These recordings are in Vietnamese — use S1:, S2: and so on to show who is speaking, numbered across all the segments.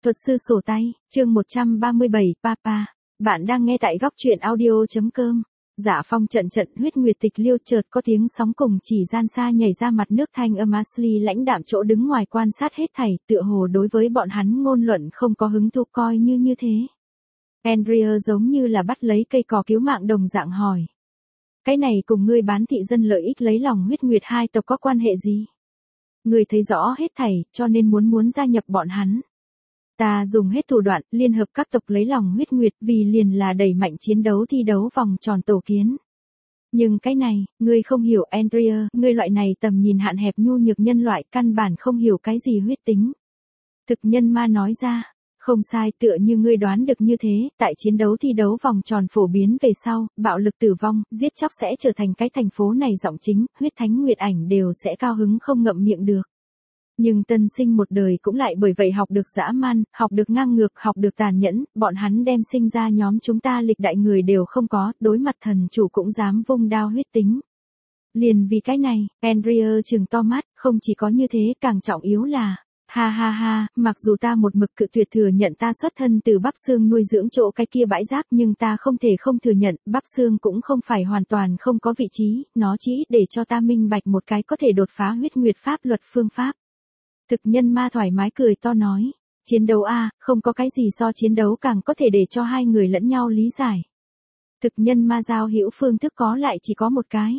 S1: Thuật sư sổ tay, chương 137, Papa. Bạn đang nghe tại góc truyện audio.com. Dạ phong trận trận huyết nguyệt tịch liêu, chợt có tiếng sóng cùng chỉ gian xa nhảy ra mặt nước, thanh âm Ashley lãnh đạm chỗ đứng ngoài quan sát hết thảy, tựa hồ đối với bọn hắn ngôn luận không có hứng thú, coi như thế. Andrea giống như là bắt lấy cây cỏ cứu mạng đồng dạng hỏi. Cái này cùng ngươi bán thị dân lợi ích lấy lòng huyết nguyệt hai tộc có quan hệ gì? Ngươi thấy rõ hết thảy, cho nên muốn gia nhập bọn hắn. Ta dùng hết thủ đoạn, liên hợp các tộc lấy lòng huyết nguyệt, vì liền là đẩy mạnh chiến đấu thi đấu vòng tròn tổ kiến. Nhưng cái này, ngươi không hiểu Andrea, ngươi loại này tầm nhìn hạn hẹp nhu nhược nhân loại, căn bản không hiểu cái gì huyết tính. Thực nhân ma nói ra, không sai, tựa như ngươi đoán được như thế, tại chiến đấu thi đấu vòng tròn phổ biến về sau, bạo lực tử vong, giết chóc sẽ trở thành cái thành phố này giọng chính, huyết thánh nguyệt ảnh đều sẽ cao hứng không ngậm miệng được. Nhưng tân sinh một đời cũng lại bởi vậy học được dã man, học được ngang ngược, học được tàn nhẫn, bọn hắn đem sinh ra nhóm chúng ta lịch đại người đều không có, đối mặt thần chủ cũng dám vung đao huyết tính. Liền vì cái này, Andrea trừng to mắt, không chỉ có như thế, càng trọng yếu là, ha, mặc dù ta một mực cự tuyệt thừa nhận ta xuất thân từ bắp xương nuôi dưỡng chỗ cái kia bãi rác, nhưng ta không thể không thừa nhận, bắp xương cũng không phải hoàn toàn không có vị trí, nó chỉ để cho ta minh bạch một cái có thể đột phá huyết nguyệt pháp luật phương pháp. Thực nhân ma thoải mái cười to nói, chiến đấu a, không có cái gì so chiến đấu càng có thể để cho hai người lẫn nhau lý giải. Thực nhân ma giao hữu phương thức có lại chỉ có một cái.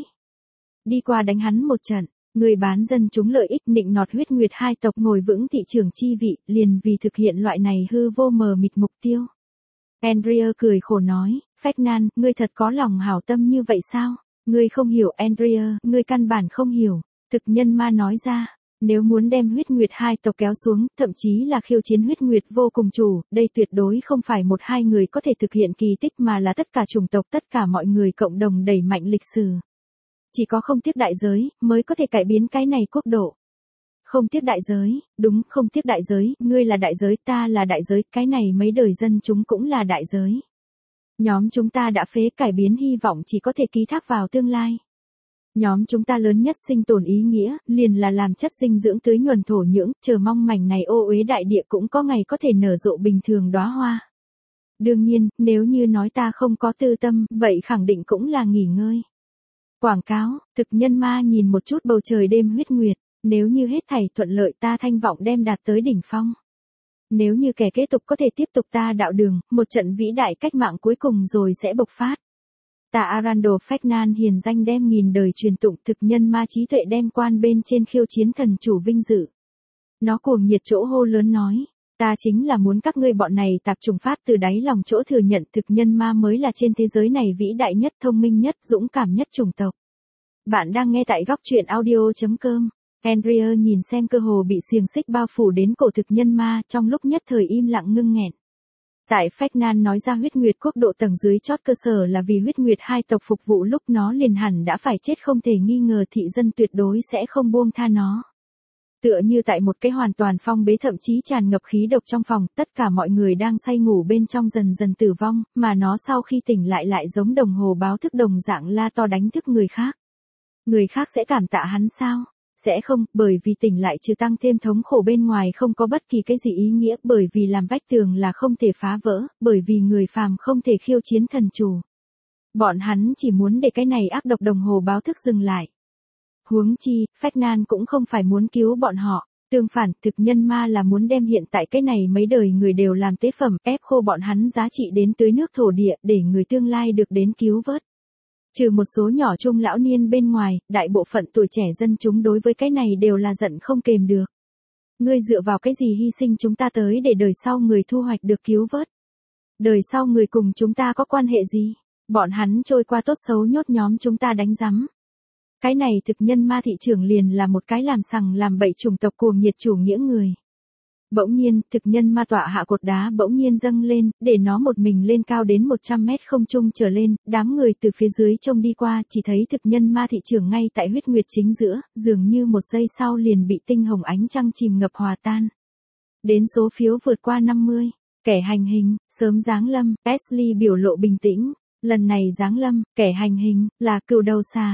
S1: Đi qua đánh hắn một trận, người bán dân chúng lợi ích nịnh nọt huyết nguyệt hai tộc ngồi vững thị trường chi vị, liền vì thực hiện loại này hư vô mờ mịt mục tiêu. Andrea cười khổ nói, Ferdinand, ngươi thật có lòng hảo tâm như vậy sao? Ngươi không hiểu Andrea, ngươi căn bản không hiểu. Thực nhân ma nói ra. Nếu muốn đem huyết nguyệt hai tộc kéo xuống, thậm chí là khiêu chiến huyết nguyệt vô cùng chủ, đây tuyệt đối không phải một hai người có thể thực hiện kỳ tích mà là tất cả chủng tộc, tất cả mọi người cộng đồng đẩy mạnh lịch sử. Chỉ có không tiếc đại giới, mới có thể cải biến cái này quốc độ. Không tiếc đại giới, đúng, không tiếc đại giới, ngươi là đại giới, ta là đại giới, cái này mấy đời dân chúng cũng là đại giới. Nhóm chúng ta đã phế cải biến hy vọng chỉ có thể ký thác vào tương lai. Nhóm chúng ta lớn nhất sinh tồn ý nghĩa, liền là làm chất dinh dưỡng tưới nhuần thổ nhưỡng, chờ mong mảnh này ô uế đại địa cũng có ngày có thể nở rộ bình thường đóa hoa. Đương nhiên, nếu như nói ta không có tư tâm, vậy khẳng định cũng là nghỉ ngơi. Quảng cáo, thực nhân ma nhìn một chút bầu trời đêm huyết nguyệt, nếu như hết thảy thuận lợi ta thanh vọng đem đạt tới đỉnh phong. Nếu như kẻ kế tục có thể tiếp tục ta đạo đường, một trận vĩ đại cách mạng cuối cùng rồi sẽ bộc phát. Ta Arando Ferdinand hiền danh đem nghìn đời truyền tụng, thực nhân ma trí tuệ đem quan bên trên khiêu chiến thần chủ vinh dự. Nó cuồng nhiệt chỗ hô lớn nói, ta chính là muốn các ngươi bọn này tạp trùng phát từ đáy lòng chỗ thừa nhận thực nhân ma mới là trên thế giới này vĩ đại nhất, thông minh nhất, dũng cảm nhất chủng tộc. Bạn đang nghe tại góc truyện audio.com. Andrea nhìn xem cơ hồ bị xiềng xích bao phủ đến cổ thực nhân ma, trong lúc nhất thời im lặng ngưng nghẹn. Tại Ferdinand nói ra huyết nguyệt quốc độ tầng dưới chót cơ sở là vì huyết nguyệt hai tộc phục vụ lúc nó liền hẳn đã phải chết không thể nghi ngờ, thị dân tuyệt đối sẽ không buông tha nó. Tựa như tại một cái hoàn toàn phong bế thậm chí tràn ngập khí độc trong phòng, tất cả mọi người đang say ngủ bên trong dần dần tử vong, mà nó sau khi tỉnh lại giống đồng hồ báo thức đồng dạng la to đánh thức người khác. Người khác sẽ cảm tạ hắn sao? Sẽ không, bởi vì tỉnh lại trừ tăng thêm thống khổ bên ngoài không có bất kỳ cái gì ý nghĩa, bởi vì làm vách tường là không thể phá vỡ, bởi vì người phàm không thể khiêu chiến thần chủ. Bọn hắn chỉ muốn để cái này ác độc đồng hồ báo thức dừng lại. Huống chi, Ferdinand cũng không phải muốn cứu bọn họ, tương phản, thực nhân ma là muốn đem hiện tại cái này mấy đời người đều làm tế phẩm, ép khô bọn hắn giá trị đến tưới nước thổ địa để người tương lai được đến cứu vớt. Trừ một số nhỏ trung lão niên bên ngoài, đại bộ phận tuổi trẻ dân chúng đối với cái này đều là giận không kềm được. Ngươi dựa vào cái gì hy sinh chúng ta tới để đời sau người thu hoạch được cứu vớt? Đời sau người cùng chúng ta có quan hệ gì? Bọn hắn trôi qua tốt xấu nhốt nhóm chúng ta đánh rắm. Cái này thực nhân ma thị trưởng liền là một cái làm sằng làm bậy chủng tộc cuồng nhiệt chủ nghĩa người. Bỗng nhiên, thực nhân ma tọa hạ cột đá bỗng nhiên dâng lên, để nó một mình lên cao đến 100 mét không trung trở lên, đám người từ phía dưới trông đi qua, chỉ thấy thực nhân ma thị trưởng ngay tại huyết nguyệt chính giữa, dường như một giây sau liền bị tinh hồng ánh trăng chìm ngập hòa tan. Đến số phiếu vượt qua 50, kẻ hành hình, sớm giáng lâm, Ashley biểu lộ bình tĩnh, lần này giáng lâm, kẻ hành hình, là cừu đầu xà.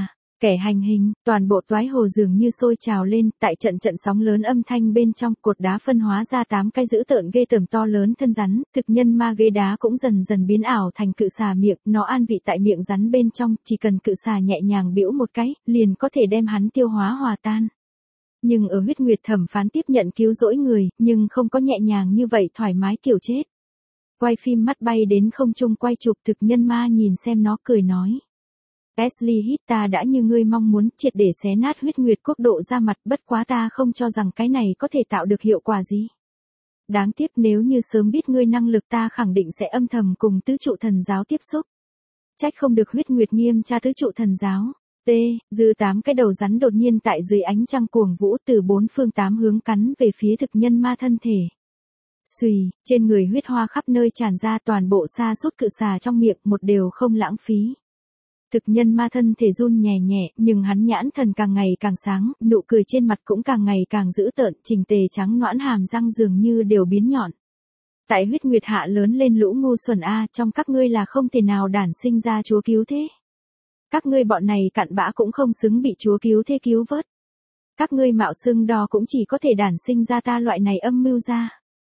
S1: Kẻ hành hình, toàn bộ toái hồ dường như sôi trào lên, tại trận trận sóng lớn âm thanh bên trong, cột đá phân hóa ra 8 cái dữ tợn ghê tởm to lớn thân rắn, thực nhân ma ghế đá cũng dần dần biến ảo thành cự xà miệng, nó an vị tại miệng rắn bên trong, chỉ cần cự xà nhẹ nhàng bĩu một cái, liền có thể đem hắn tiêu hóa hòa tan. Nhưng ở huyết nguyệt thẩm phán tiếp nhận cứu rỗi người, nhưng không có nhẹ nhàng như vậy thoải mái kiểu chết. Quay phim mắt bay đến không trung quay chụp thực nhân ma nhìn xem nó cười nói. Ashley Hít ta đã như ngươi mong muốn triệt để xé nát huyết nguyệt quốc độ ra mặt, bất quá ta không cho rằng cái này có thể tạo được hiệu quả gì. Đáng tiếc nếu như sớm biết ngươi năng lực ta khẳng định sẽ âm thầm cùng tứ trụ thần giáo tiếp xúc. Trách không được huyết nguyệt nghiêm tra tứ trụ thần giáo. Dư 8 cái đầu rắn đột nhiên tại dưới ánh trăng cuồng vũ từ 4 phương 8 hướng cắn về phía thực nhân ma thân thể. Xùy, trên người huyết hoa khắp nơi tràn ra, toàn bộ sa sút cự xà trong miệng một đều không lãng phí. Thực nhân ma thân thể run nhẹ nhẹ, nhưng hắn nhãn thần càng ngày càng sáng, nụ cười trên mặt cũng càng ngày càng dữ tợn, chỉnh tề trắng nõn hàm răng dường như đều biến nhọn. Tại huyết nguyệt hạ lớn lên lũ ngu xuẩn a, trong các ngươi là không thể nào đản sinh ra chúa cứu thế. Các ngươi bọn này cặn bã cũng không xứng bị chúa cứu thế cứu vớt. Các ngươi mạo xưng đo cũng chỉ có thể đản sinh ra ta loại này âm mưu ra.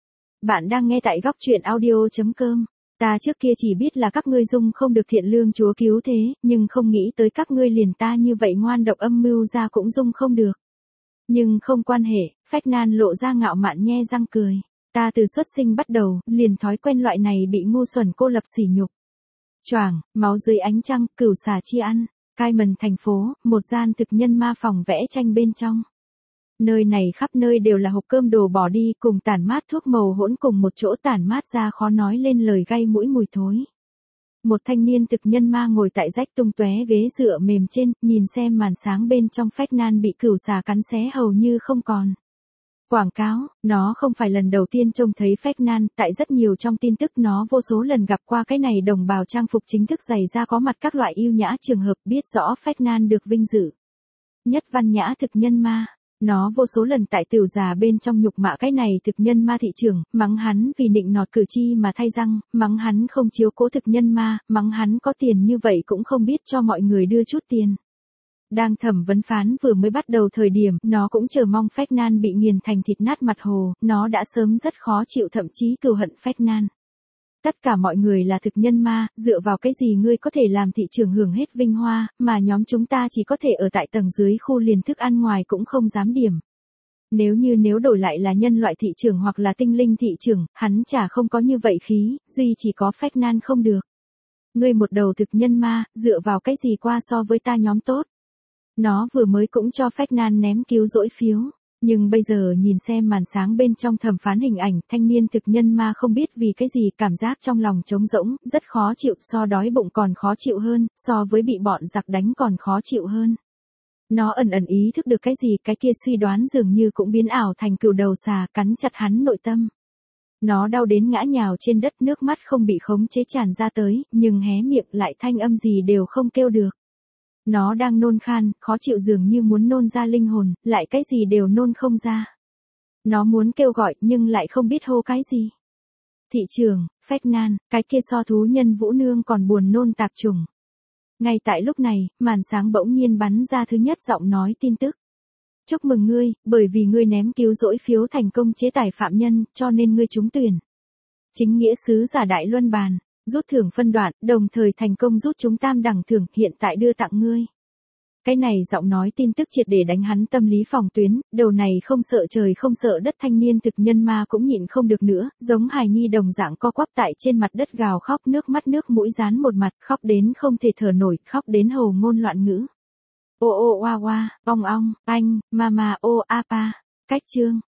S1: Bạn đang nghe tại góc truyện audio.com. Ta trước kia chỉ biết là các ngươi dung không được thiện lương chúa cứu thế, nhưng không nghĩ tới các ngươi liền ta như vậy ngoan độc âm mưu ra cũng dung không được. Nhưng không quan hệ, Phách Nan lộ ra ngạo mạn nhe răng cười. Ta từ xuất sinh bắt đầu, liền thói quen loại này bị ngu xuẩn cô lập sỉ nhục. Choảng, máu dưới ánh trăng, cửu xà chi ăn. Cayman thành phố, một gian thực nhân ma phòng vẽ tranh bên trong. Nơi này khắp nơi đều là hộp cơm đồ bỏ đi cùng tản mát thuốc màu hỗn cùng một chỗ, tản mát ra khó nói lên lời gây mũi mùi thối. Một thanh niên thực nhân ma ngồi tại rách tung tóe ghế dựa mềm trên, nhìn xem màn sáng bên trong. Phách Nan bị cửu xà cắn xé hầu như không còn. Quảng cáo, nó không phải lần đầu tiên trông thấy Phách Nan, tại rất nhiều trong tin tức nó vô số lần gặp qua cái này đồng bào trang phục chính thức dày ra có mặt các loại yêu nhã trường hợp, biết rõ Phách Nan được vinh dự nhất văn nhã thực nhân ma. Nó vô số lần tại tiểu già bên trong nhục mạ cái này thực nhân ma thị trưởng, mắng hắn vì nịnh nọt cử tri mà thay răng, mắng hắn không chiếu cố thực nhân ma, mắng hắn có tiền như vậy cũng không biết cho mọi người đưa chút tiền. Đang thẩm vấn phán vừa mới bắt đầu thời điểm, nó cũng chờ mong Phách Nan bị nghiền thành thịt nát mặt hồ, nó đã sớm rất khó chịu, thậm chí cừu hận Phách Nan. Tất cả mọi người là thực nhân ma, dựa vào cái gì ngươi có thể làm thị trường hưởng hết vinh hoa, mà nhóm chúng ta chỉ có thể ở tại tầng dưới khu liền thức ăn ngoài cũng không dám điểm. Nếu đổi lại là nhân loại thị trường hoặc là tinh linh thị trường, hắn chả không có như vậy khí, duy chỉ có Phách Nan không được. Ngươi một đầu thực nhân ma, dựa vào cái gì qua so với ta nhóm tốt. Nó vừa mới cũng cho Phách Nan ném cứu rỗi phiếu. Nhưng bây giờ nhìn xem màn sáng bên trong thẩm phán hình ảnh, thanh niên thực nhân ma không biết vì cái gì cảm giác trong lòng trống rỗng, rất khó chịu, so đói bụng còn khó chịu hơn, so với bị bọn giặc đánh còn khó chịu hơn. Nó ẩn ẩn ý thức được cái gì, cái kia suy đoán dường như cũng biến ảo thành cừu đầu xà cắn chặt hắn nội tâm. Nó đau đến ngã nhào trên đất, nước mắt không bị khống chế tràn ra tới, nhưng hé miệng lại thanh âm gì đều không kêu được. Nó đang nôn khan, khó chịu dường như muốn nôn ra linh hồn, lại cái gì đều nôn không ra. Nó muốn kêu gọi nhưng lại không biết hô cái gì. Thị trường, Phách Nan, cái kia so thú nhân Vũ Nương còn buồn nôn tạp trùng. Ngay tại lúc này, màn sáng bỗng nhiên bắn ra thứ nhất giọng nói tin tức. Chúc mừng ngươi, bởi vì ngươi ném cứu rỗi phiếu thành công chế tài phạm nhân, cho nên ngươi trúng tuyển. Chính nghĩa sứ giả Đại Luân Bàn. Rút thưởng phân đoạn, đồng thời thành công rút chúng tam đẳng thưởng, hiện tại đưa tặng ngươi. Cái này giọng nói tin tức triệt để đánh hắn tâm lý phòng tuyến, đầu này không sợ trời không sợ đất thanh niên thực nhân ma cũng nhịn không được nữa, giống hài nhi đồng dạng co quắp tại trên mặt đất gào khóc, nước mắt nước mũi dán một mặt, khóc đến không thể thở nổi, khóc đến hồ ngôn loạn ngữ. Ô ô oa oa, ong ong, anh, mama ô apa. Cách chương.